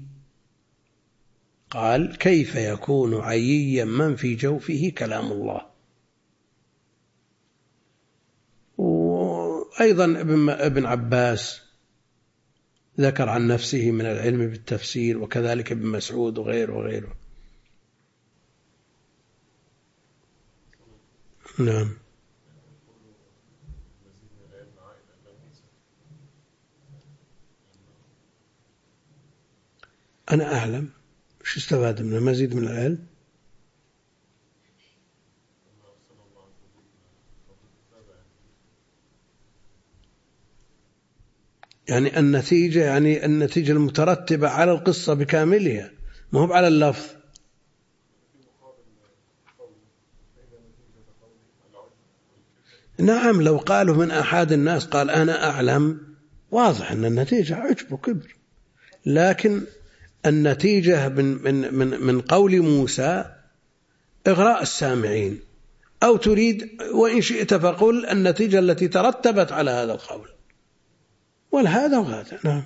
قال كيف يكون عييا من في جوفه كلام الله. وأيضا ابن عباس ذكر عن نفسه من العلم بالتفسير، وكذلك ابن مسعود وغيره. نعم. أنا أعلم. وش استفاد من المزيد من العلم؟ يعني النتيجة المترتبة على القصة بكاملها، ما هو على اللفظ. نعم، لو قالوا من أحد الناس قال أنا أعلم، واضح أن النتيجة عجب وكبر، لكن النتيجة من قول موسى إغراء السامعين، أو تريد وإن شئت فقل النتيجة التي ترتبت على هذا القول، والهذا وهذا. نعم.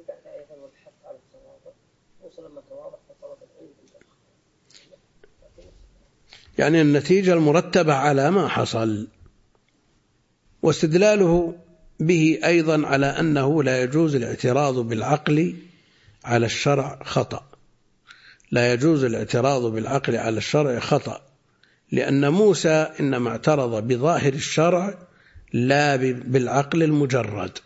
يعني النتيجة المرتبة على ما حصل. واستدلاله به أيضا على أنه لا يجوز الاعتراض بالعقل على الشرع خطأ. لا يجوز الاعتراض بالعقل على الشرع خطأ، لأن موسى إنما اعترض بظاهر الشرع لا بالعقل المجرد.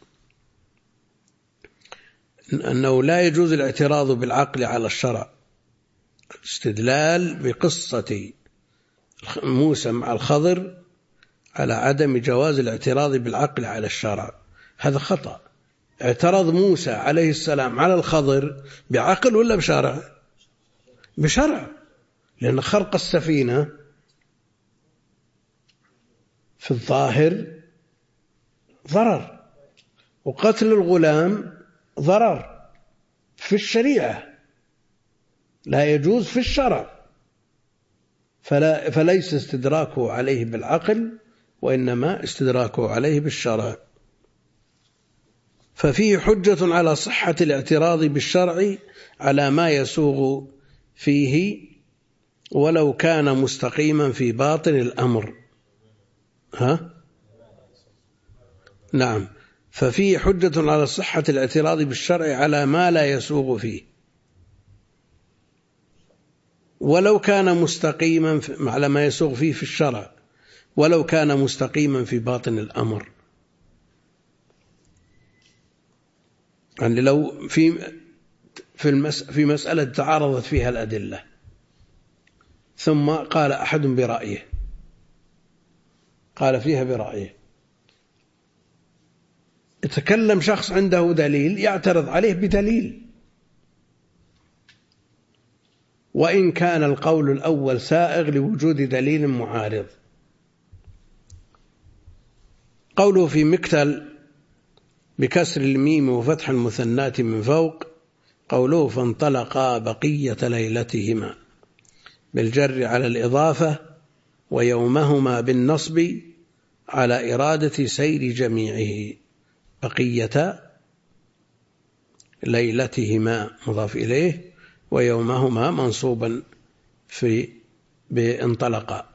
أنه لا يجوز الاعتراض بالعقل على الشرع، استدلال بقصة موسى مع الخضر على عدم جواز الاعتراض بالعقل على الشرع، هذا خطأ. اعترض موسى عليه السلام على الخضر بعقل ولا بشرع؟ بشرع، لأن خرق السفينة في الظاهر ضرر، وقتل الغلام ضرر في الشريعة، لا يجوز في الشرع، فليس استدراكه عليه بالعقل، وإنما استدراكه عليه بالشرع. ففيه حجة على صحة الاعتراض بالشرع على ما يسوغ فيه ولو كان مستقيما في باطن الأمر. نعم، ففيه حجة على صحة الاعتراض بالشرع على ما لا يسوغ فيه ولو كان مستقيما على ما يسوغ فيه في الشرع ولو كان مستقيما في باطن الأمر. يعني لو في مسألة تعارضت فيها الأدلة، ثم قال أحد برأيه، قال فيها برأيه، يتكلم شخص عنده دليل يعترض عليه بدليل، وإن كان القول الأول سائغ لوجود دليل معارض. قوله في مكتل بكسر الميم وفتح المثنات من فوق، قوله فانطلقا بقية ليلتهما بالجر على الإضافة، ويومهما بالنصب على إرادة سير جميعه. بقية ليلتهما مضاف إليه، ويومهما منصوبا في بانطلقا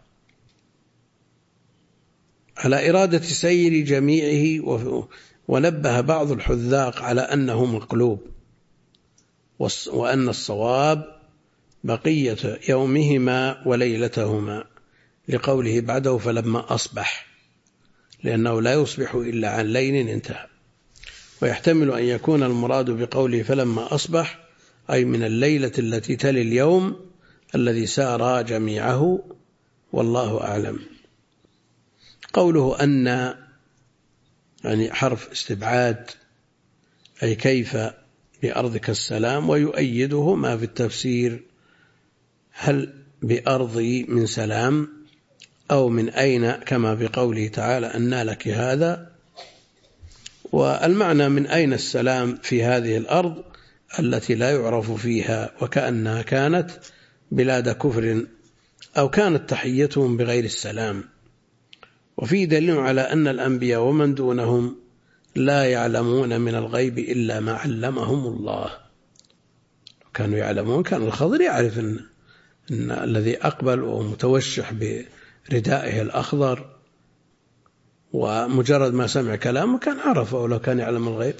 على إرادة سير جميعه. ونبه بعض الحذاق على أنه مقلوب، وأن الصواب بقية يومهما وليلتهما، لقوله بعده فلما أصبح، لأنه لا يصبح إلا عن ليل انتهى. ويحتمل أن يكون المراد بقوله فلما أصبح أي من الليلة التي تلي اليوم الذي سار جميعه، والله أعلم. قوله أن يعني حرف استبعاد، أي كيف بأرضك السلام، ويؤيده ما في التفسير، هل بأرضي من سلام أو من أين، كما بقوله تعالى أنى لك هذا. والمعنى من أين السلام في هذه الأرض التي لا يعرف فيها، وكأنها كانت بلاد كفر أو كانت تحيتهم بغير السلام. وفي دليل على أن الأنبياء ومن دونهم لا يعلمون من الغيب إلا ما علمهم الله. كانوا يعلمون، كان الخضر يعرف أن الذي أقبل ومتوشح بردائه الأخضر، ومجرد ما سمع كلامه كان عرفه، ولو كان يعلم الغيب.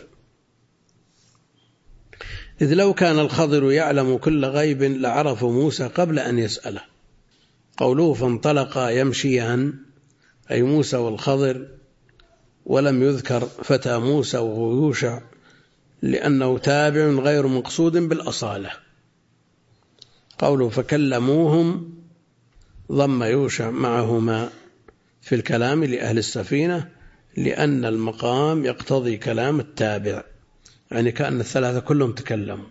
إذ لو كان الخضر يعلم كل غيب لعرف موسى قبل أن يسأله. قوله فانطلقا يمشيان، أي موسى والخضر، ولم يذكر فتى موسى ويوشع لأنه تابع غير مقصود بالأصالة. قوله فكلموهم ضم يوشع معهما في الكلام لأهل السفينة، لأن المقام يقتضي كلام التابع، يعني كأن الثلاثة كلهم تكلموا.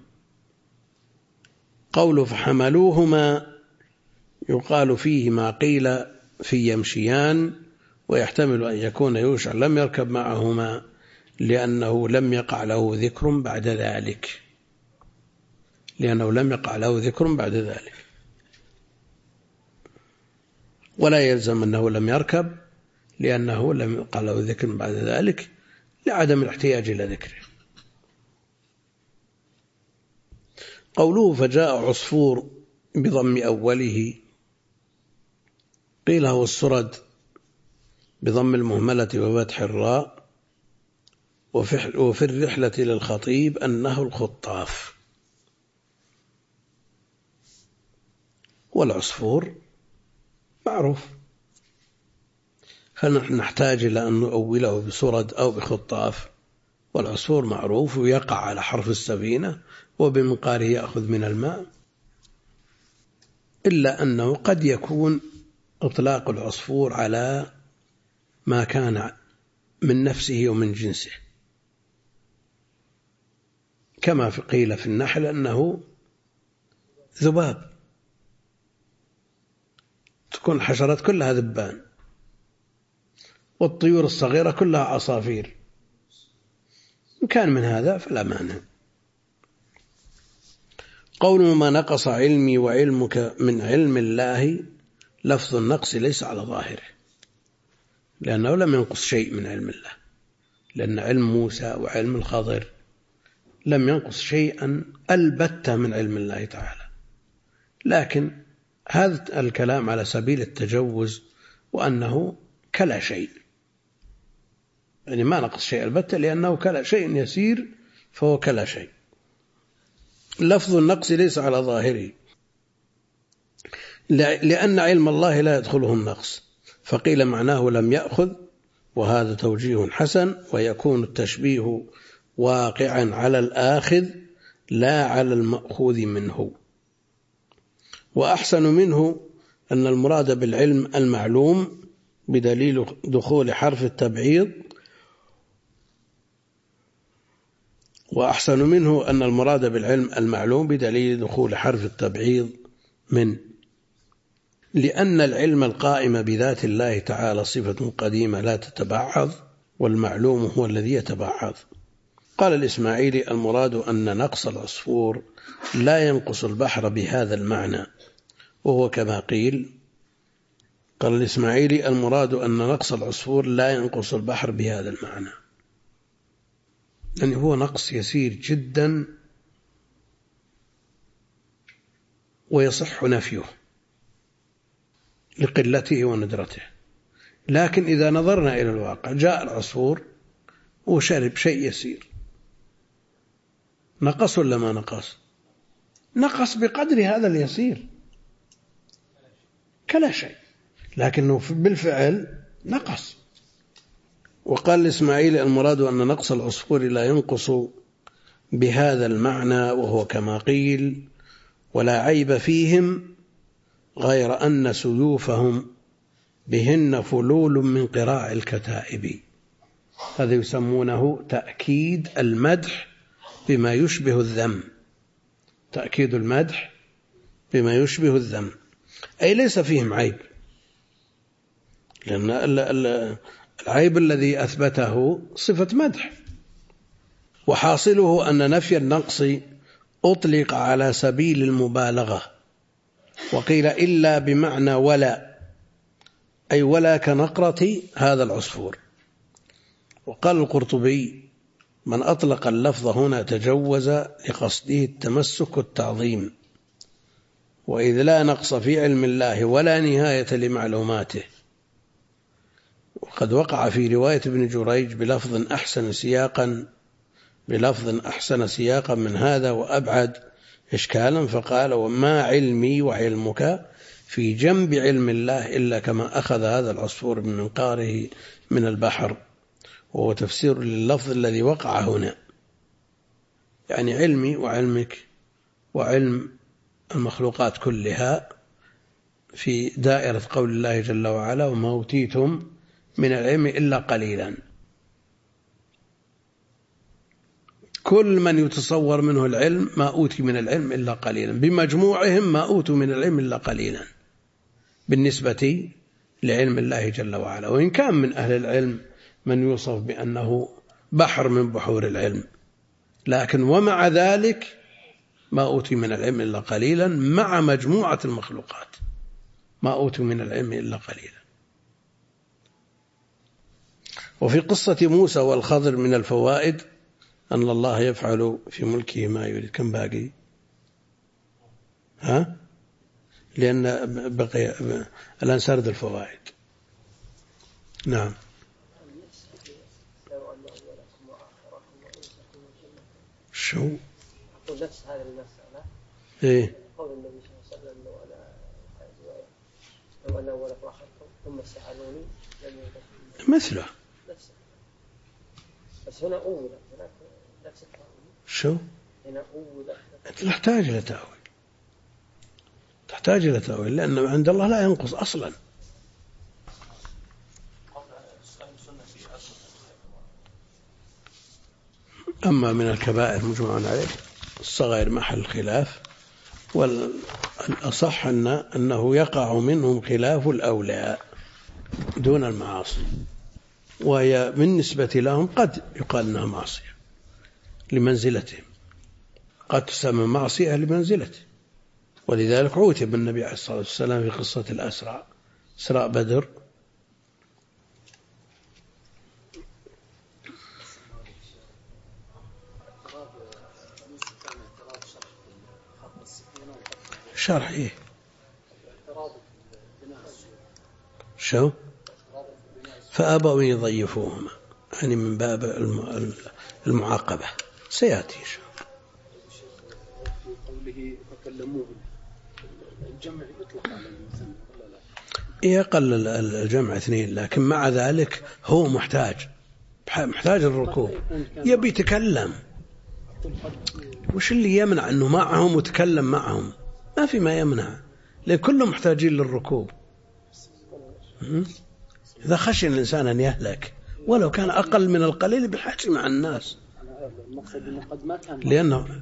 قوله فحملوهما يقال فيه ما قيل في يمشيان، ويحتمل أن يكون يوشع لم يركب معهما لأنه لم يقع له ذكر بعد ذلك، ولا يلزم أنه لم يركب لأنه لم يقع له ذكر بعد ذلك لعدم الاحتياج إلى ذكره. قوله فجاء عصفور بضم أوله قيل هو السرد بضم المهملة وفتح الراء، وفي الرحلة للخطيب أنه الخطاف. والعصفور معروف، هل نحن نحتاج إلى أن نؤوله بسرد أو بخطاف؟ والعصفور معروف ويقع على حرف السفينة وبمقاره يأخذ من الماء، إلا أنه قد يكون إطلاق العصفور على ما كان من نفسه ومن جنسه، كما قيل في النحل أنه ذباب، تكون الحشرات كلها ذبان، والطيور الصغيرة كلها عصافير، إن كان من هذا فلا مانع. قول ما نقص علمي وعلمك من علم الله، لفظ النقص ليس على ظاهره، لأنه لم ينقص شيء من علم الله، لأن علم موسى وعلم الخضر لم ينقص شيئا البتة من علم الله تعالى، لكن هذا الكلام على سبيل التجوز، وأنه كلا شيء، يعني ما نقص شيء البتة لأنه كلا شيء يسير فهو كلا شيء. لفظ النقص ليس على ظاهره لأن علم الله لا يدخله النقص، فقيل معناه لم يأخذ، وهذا توجيه حسن، ويكون التشبيه واقعا على الآخذ لا على المأخوذ منه. وأحسن منه أن المراد بالعلم المعلوم بدليل دخول حرف التبعيض، وأحسن منه أن المراد بالعلم المعلوم بدليل دخول حرف التبعيض من، لأن العلم القائم بذات الله تعالى صفة قديمة لا تتبعض، والمعلوم هو الذي يتبعض. قال الإسماعيلي المراد أن نقص العصفور لا ينقص البحر بهذا المعنى، وهو كما قيل. قال الإسماعيلي المراد أن نقص العصفور لا ينقص البحر بهذا المعنى، يعني هو نقص يسير جدا ويصح نفيه لقلته وندرته، لكن إذا نظرنا إلى الواقع جاء العصفور وشرب شيء يسير، نقص ولا ما نقص؟ نقص بقدر هذا اليسير كلا شيء، لكنه بالفعل نقص. وقال الإسماعيلي المراد أن نقص العصفور لا ينقص بهذا المعنى، وهو كما قيل. ولا عيب فيهم غير أن سيوفهم بهن فلول من قراع الكتائب. هذا يسمونه تأكيد المدح بما يشبه الذم، تأكيد المدح بما يشبه الذم، أي ليس فيهم عيب، لأن العيب الذي أثبته صفة مدح. وحاصله أن نفي النقص أطلق على سبيل المبالغة، وقيل إلا بمعنى ولا، أي ولا كنقرة هذا العصفور. وقال القرطبي من أطلق اللفظ هنا تجوز لقصده التمسك والتعظيم، وإذ لا نقص في علم الله ولا نهاية لمعلوماته. وقد وقع في رواية ابن جريج بلفظ أحسن سياقا من هذا وأبعد إشكالا، فقال وما علمي وعلمك في جنب علم الله إلا كما أخذ هذا العصفور من منقاره من البحر، وهو تفسير لللفظ الذي وقع هنا، يعني علمي وعلمك وعلم المخلوقات كلها في دائرة قول الله جل وعلا وما أوتيتم من العلم إلا قليلا. كل من يتصور منه العلم ما أوتي من العلم إلا قليلا، بمجموعهم ما أوتوا من العلم إلا قليلا بالنسبة لعلم الله جل وعلا. وإن كان من أهل العلم من يوصف بأنه بحر من بحور العلم، لكن ومع ذلك ما أوتي من العلم إلا قليلا، مع مجموعة المخلوقات ما أوتوا من العلم إلا قليلا. وفي قصة موسى والخضر من الفوائد أن الله يفعل في ملكه ما يريد. كم باقي؟ لأن بقي الآن سرد الفوائد. نعم. شو؟ أقول نفس هذه المسألة. إيه؟ قول النبي صلى الله عليه وسلم لو أنا أولك وآخركم ثم سألوني لم يدخل مثله. بس هنا أولى، هناك نفس التأويل. شو؟ هنا أولى. تحتاج إلى تأويل، تحتاج إلى تأويل، لأن عند الله لا ينقص أصلا. أما من الكبائر مجمع عليه، الصغائر محل خلاف، والأصح أنه يقع منهم خلاف الأولى دون المعاصي، وهي بالنسبة لهم قد يقال أنها معصية لمنزلتهم، قد تسمى معصية لمنزلته. ولذلك عوتب النبي عليه الصلاة والسلام في قصة الأسراء، إسراء بدر، شرح إيه؟ شو؟ فأبوا أن يضيفوهما، يعني من باب المعاقبة، سيأتي إن شاء الله. في قوله فكلموهم الجمع يطلق على المثنى ولا لا؟ يقل الجمع 2، لكن مع ذلك هو محتاج الركوب، يبي يتكلم. وش اللي يمنع أنه معهم وتكلم معهم؟ ما في ما يمنع، لأن كلهم محتاجين للركوب. إذا خشي الإنسان أن يهلك ولو كان أقل من القليل بالحاجة مع الناس، لأنه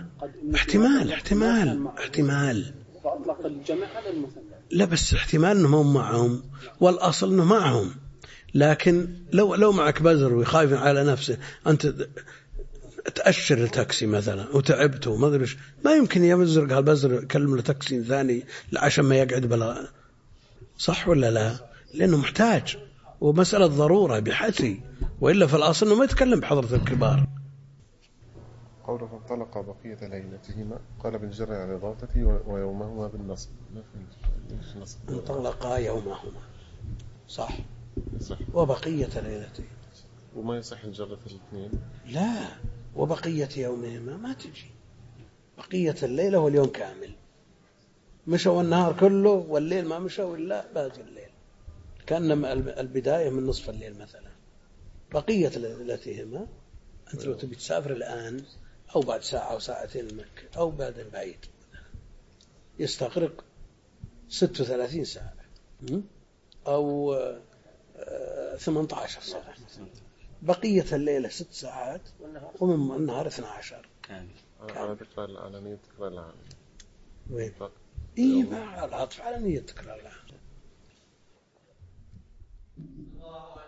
احتمال فأطلق الجمع على المثنى. لا بس احتمال أنهم معهم، والأصل أنه معهم. لكن لو معك بزر ويخاف على نفسه، أنت تأشر التاكسي مثلا وتعبته ما أدري، ما يمكن يبزر قال بزر كلم له تاكسي ثاني عشان ما يقعد بلا، صح ولا لا؟ لأنه محتاج، ومسألة ضرورة بحثي، وإلا في الأصل أنه ما يتكلم بحضرة الكبار. قوله فانطلق بقية ليلتهما، قال بالجر على إضافته ويومهما بالنصب. ما في النصب. انطلقا يومهما، صح. وبقية ليلته، وما يصح الجر في الاثنين. لا، وبقية يومهما ما تجي، بقية الليلة واليوم كامل، مشوا النهار كله والليل ما مشوا إلا باقي الليل، كأن البداية من نصف الليل مثلا. بقية ليلتهما، أنت لو تبي تسافر الآن أو بعد ساعة أو ساعتين مكة أو بعد بعيد، يستغرق 36 ساعة أو 18 ساعة. بقية الليلة 6 ساعات، ومن النهار 12 كامل. على تكرار العالمية تكرار العالمية. وين؟ إيه، مع العطف على نية تكرار العالمية.